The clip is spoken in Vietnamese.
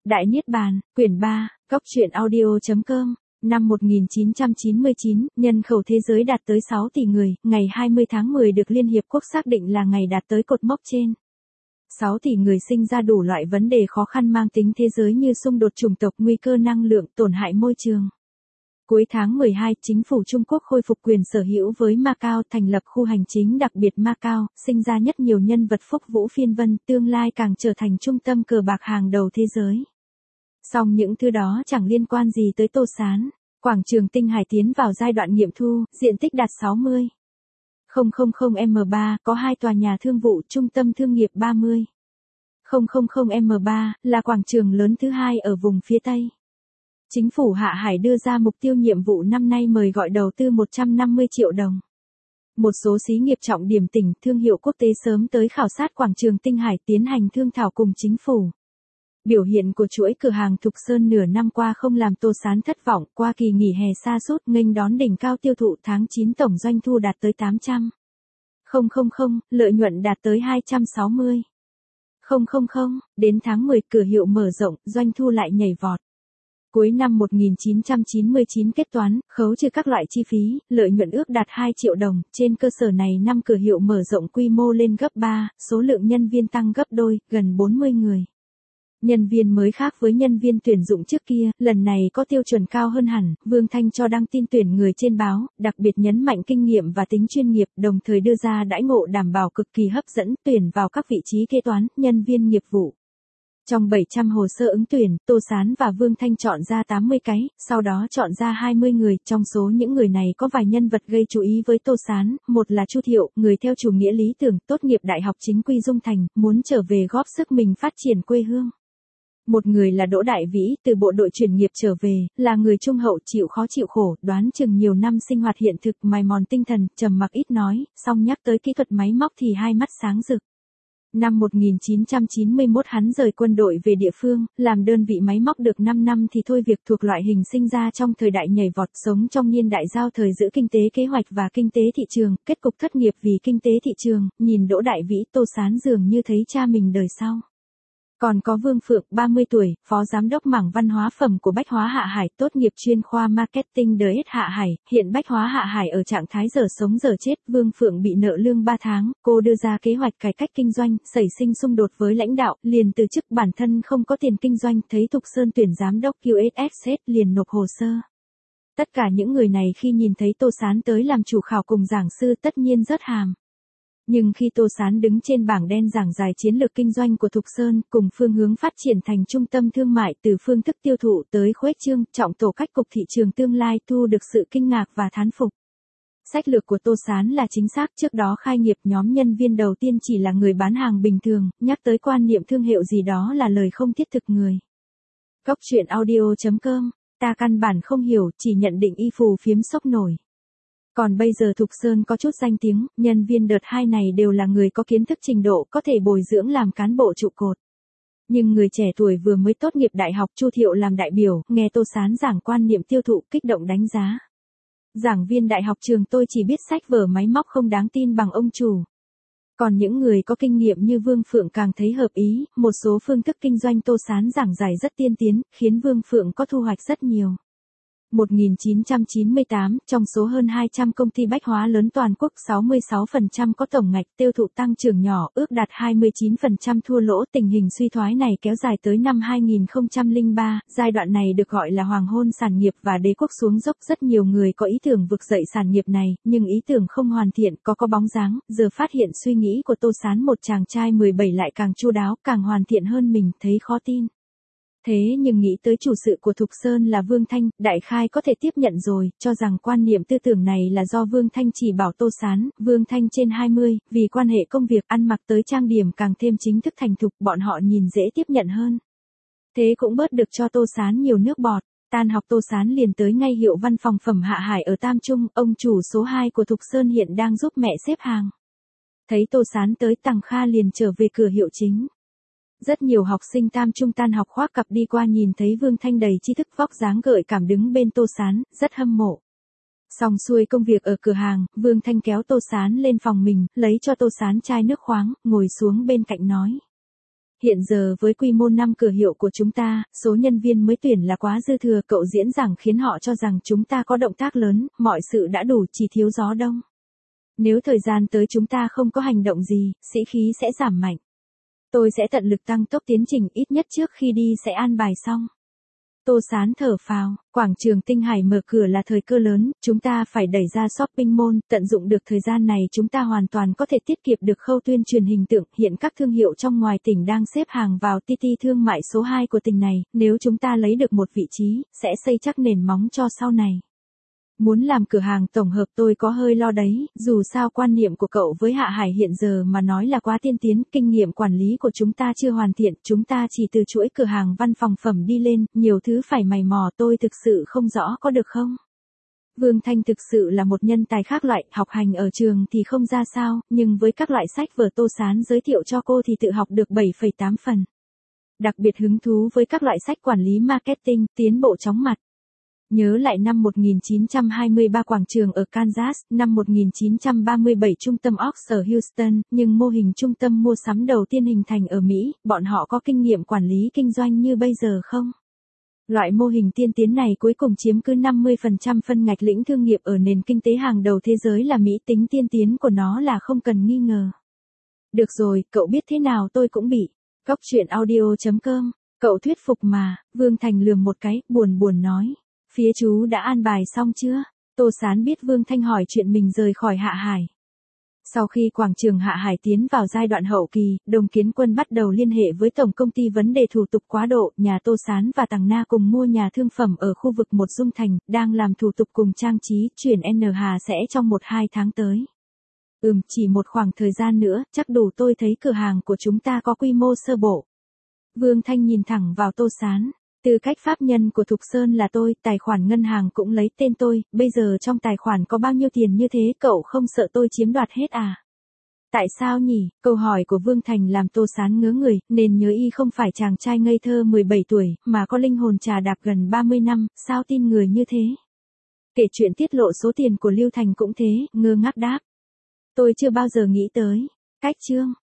Đại Niết Bàn, quyển 3, Góc truyện audio.com, năm 1999, nhân khẩu thế giới đạt tới 6 tỷ người, ngày 20 tháng 10 được Liên Hiệp Quốc xác định là ngày đạt tới cột mốc trên. 6 tỷ người sinh ra đủ loại vấn đề khó khăn mang tính thế giới như xung đột chủng tộc, nguy cơ năng lượng, tổn hại môi trường. Cuối tháng 12, chính phủ Trung Quốc khôi phục quyền sở hữu với Macau, thành lập khu hành chính đặc biệt Macau, sinh ra nhất nhiều nhân vật phúc vũ phiên vân, tương lai càng trở thành trung tâm cờ bạc hàng đầu thế giới. Song những thứ đó chẳng liên quan gì tới Tô Sán. Quảng trường Tinh Hải tiến vào giai đoạn nghiệm thu, diện tích đạt 60,000 m3, có 2 tòa nhà thương vụ, trung tâm thương nghiệp 30,000 m3, là quảng trường lớn thứ hai ở vùng phía Tây. Chính phủ Hạ Hải đưa ra mục tiêu nhiệm vụ năm nay mời gọi đầu tư 150 triệu đồng. Một số xí nghiệp trọng điểm tỉnh, thương hiệu quốc tế sớm tới khảo sát quảng trường Tinh Hải tiến hành thương thảo cùng chính phủ. Biểu hiện của chuỗi cửa hàng Thục Sơn nửa năm qua không làm Tô Sán thất vọng, qua kỳ nghỉ hè sa sút nghênh đón đỉnh cao tiêu thụ tháng 9 tổng doanh thu đạt tới 800,000, lợi nhuận đạt tới 260,000, đến tháng 10 cửa hiệu mở rộng, doanh thu lại nhảy vọt. Cuối năm 1999 kết toán, khấu trừ các loại chi phí, lợi nhuận ước đạt 2 triệu đồng, trên cơ sở này năm cửa hiệu mở rộng quy mô lên gấp 3, số lượng nhân viên tăng gấp đôi, gần 40 người. Nhân viên mới khác với nhân viên tuyển dụng trước kia, lần này có tiêu chuẩn cao hơn hẳn, Vương Thanh cho đăng tin tuyển người trên báo, đặc biệt nhấn mạnh kinh nghiệm và tính chuyên nghiệp, đồng thời đưa ra đãi ngộ đảm bảo cực kỳ hấp dẫn, tuyển vào các vị trí kế toán, nhân viên nghiệp vụ. Trong 700 hồ sơ ứng tuyển, Tô Sán và Vương Thanh chọn ra 80 cái, sau đó chọn ra 20 người, trong số những người này có vài nhân vật gây chú ý với Tô Sán, một là Chu Thiệu, người theo chủ nghĩa lý tưởng, tốt nghiệp Đại học Chính quy Dung Thành, muốn trở về góp sức mình phát triển quê hương. Một người là Đỗ Đại Vĩ, từ bộ đội chuyển nghiệp trở về, là người trung hậu chịu khó chịu khổ, đoán chừng nhiều năm sinh hoạt hiện thực, mài mòn tinh thần, trầm mặc ít nói, song nhắc tới kỹ thuật máy móc thì hai mắt sáng rực. Năm 1991 hắn rời quân đội về địa phương, làm đơn vị máy móc được 5 năm thì thôi việc, thuộc loại hình sinh ra trong thời đại nhảy vọt, sống trong niên đại giao thời giữa kinh tế kế hoạch và kinh tế thị trường, kết cục thất nghiệp vì kinh tế thị trường, nhìn Đỗ Đại Vĩ, Tô Sán dường như thấy cha mình đời sau. Còn có Vương Phượng, 30 tuổi, phó giám đốc mảng văn hóa phẩm của Bách Hóa Hạ Hải, tốt nghiệp chuyên khoa marketing DS Hạ Hải, hiện Bách Hóa Hạ Hải ở trạng thái giờ sống giờ chết, Vương Phượng bị nợ lương 3 tháng, cô đưa ra kế hoạch cải cách kinh doanh, xảy sinh xung đột với lãnh đạo, liền từ chức, bản thân không có tiền kinh doanh, thấy Thục Sơn tuyển giám đốc QSS liền nộp hồ sơ. Tất cả những người này khi nhìn thấy Tô Sán tới làm chủ khảo cùng giảng sư tất nhiên rớt hàm. Nhưng khi Tô Sán đứng trên bảng đen giảng giải chiến lược kinh doanh của Thục Sơn, cùng phương hướng phát triển thành trung tâm thương mại từ phương thức tiêu thụ tới khuếch trương, trọng tổ cách cục thị trường tương lai, thu được sự kinh ngạc và thán phục. Sách lược của Tô Sán là chính xác, trước đó khai nghiệp nhóm nhân viên đầu tiên chỉ là người bán hàng bình thường, nhắc tới quan niệm thương hiệu gì đó là lời không thiết thực người. Góc truyện audio.com, ta căn bản không hiểu, chỉ nhận định y phù phiếm sốc nổi. Còn bây giờ Thục Sơn có chút danh tiếng, nhân viên đợt 2 này đều là người có kiến thức trình độ, có thể bồi dưỡng làm cán bộ trụ cột. Nhưng người trẻ tuổi vừa mới tốt nghiệp đại học, Chu Thiệu làm đại biểu, nghe Tô Sán giảng quan niệm tiêu thụ, kích động đánh giá. Giảng viên đại học trường tôi chỉ biết sách vở máy móc không đáng tin bằng ông chủ. Còn những người có kinh nghiệm như Vương Phượng càng thấy hợp ý, một số phương thức kinh doanh Tô Sán giảng giải rất tiên tiến, khiến Vương Phượng có thu hoạch rất nhiều. 1998, trong số hơn 200 công ty bách hóa lớn toàn quốc, 66% có tổng ngạch tiêu thụ tăng trưởng nhỏ, ước đạt 29% thua lỗ. Tình hình suy thoái này kéo dài tới năm 2003, giai đoạn này được gọi là hoàng hôn sản nghiệp và đế quốc xuống dốc. Rất nhiều người có ý tưởng vực dậy sản nghiệp này, nhưng ý tưởng không hoàn thiện, có bóng dáng, giờ phát hiện suy nghĩ của Tô Sán, một chàng trai 17 lại càng chu đáo, càng hoàn thiện hơn mình, thấy khó tin. Thế nhưng nghĩ tới chủ sự của Thục Sơn là Vương Thanh, đại khai có thể tiếp nhận rồi, cho rằng quan niệm tư tưởng này là do Vương Thanh chỉ bảo Tô Sán. Vương Thanh trên 20, vì quan hệ công việc, ăn mặc tới trang điểm càng thêm chính thức thành thục, bọn họ nhìn dễ tiếp nhận hơn. Thế cũng bớt được cho Tô Sán nhiều nước bọt. Tan học Tô Sán liền tới ngay hiệu văn phòng phẩm Hạ Hải ở Tam Trung, ông chủ số 2 của Thục Sơn hiện đang giúp mẹ xếp hàng. Thấy Tô Sán tới, Tằng Kha liền trở về cửa hiệu chính. Rất nhiều học sinh Tam Trung tan học khoác cặp đi qua, nhìn thấy Vương Thanh đầy tri thức, vóc dáng gợi cảm đứng bên Tô Sán, rất hâm mộ. Xong xuôi công việc ở cửa hàng, Vương Thanh kéo Tô Sán lên phòng mình, lấy cho Tô Sán chai nước khoáng, ngồi xuống bên cạnh nói. Hiện giờ với quy mô 5 cửa hiệu của chúng ta, số nhân viên mới tuyển là quá dư thừa, cậu diễn giảng khiến họ cho rằng chúng ta có động tác lớn, mọi sự đã đủ, chỉ thiếu gió đông. Nếu thời gian tới chúng ta không có hành động gì, sĩ khí sẽ giảm mạnh. Tôi sẽ tận lực tăng tốc tiến trình, ít nhất trước khi đi sẽ an bài xong. Tô Sán thở phào, quảng trường Tinh Hải mở cửa là thời cơ lớn, chúng ta phải đẩy ra shopping mall, tận dụng được thời gian này chúng ta hoàn toàn có thể tiết kiệm được khâu tuyên truyền hình tượng, hiện các thương hiệu trong ngoài tỉnh đang xếp hàng vào TT thương mại số 2 của tỉnh này, nếu chúng ta lấy được một vị trí, sẽ xây chắc nền móng cho sau này. Muốn làm cửa hàng tổng hợp tôi có hơi lo đấy, dù sao quan niệm của cậu với Hạ Hải hiện giờ mà nói là quá tiên tiến, kinh nghiệm quản lý của chúng ta chưa hoàn thiện, chúng ta chỉ từ chuỗi cửa hàng văn phòng phẩm đi lên, nhiều thứ phải mày mò, tôi thực sự không rõ có được không? Vương Thanh thực sự là một nhân tài khác loại, học hành ở trường thì không ra sao, nhưng với các loại sách vở Tô Sán giới thiệu cho cô thì tự học được 7,8 phần. Đặc biệt hứng thú với các loại sách quản lý marketing, tiến bộ chóng mặt. Nhớ lại năm 1923 quảng trường ở Kansas, năm 1937 trung tâm Ox ở Houston, nhưng mô hình trung tâm mua sắm đầu tiên hình thành ở Mỹ, bọn họ có kinh nghiệm quản lý kinh doanh như bây giờ không? Loại mô hình tiên tiến này cuối cùng chiếm cứ 50% phân ngạch lĩnh thương nghiệp ở nền kinh tế hàng đầu thế giới là Mỹ, tính tiên tiến của nó là không cần nghi ngờ. Được rồi, cậu biết thế nào tôi cũng bị. Góc chuyện audio.com, cậu thuyết phục mà, Vương Thành lườm một cái, buồn nói. Phía chú đã an bài xong chưa? Tô Sán biết Vương Thanh hỏi chuyện mình rời khỏi Hạ Hải. Sau khi quảng trường Hạ Hải tiến vào giai đoạn hậu kỳ, Đồng Kiến Quân bắt đầu liên hệ với tổng công ty vấn đề thủ tục quá độ, nhà Tô Sán và Tằng Na cùng mua nhà thương phẩm ở khu vực một Dung Thành, đang làm thủ tục cùng trang trí, chuyển N Hà sẽ trong 1-2 tháng tới. Chỉ một khoảng thời gian nữa, chắc đủ, tôi thấy cửa hàng của chúng ta có quy mô sơ bộ. Vương Thanh nhìn thẳng vào Tô Sán. Tư cách pháp nhân của Thục Sơn là tôi, tài khoản ngân hàng cũng lấy tên tôi, bây giờ trong tài khoản có bao nhiêu tiền như thế, cậu không sợ tôi chiếm đoạt hết à? Tại sao nhỉ? Câu hỏi của Vương Thành làm Tô Sán ngớ người, nên nhớ y không phải chàng trai ngây thơ 17 tuổi, mà có linh hồn trà đạp gần 30 năm, sao tin người như thế? Kể chuyện tiết lộ số tiền của Lưu Thành cũng thế, ngơ ngác đáp. Tôi chưa bao giờ nghĩ tới. Cách chương.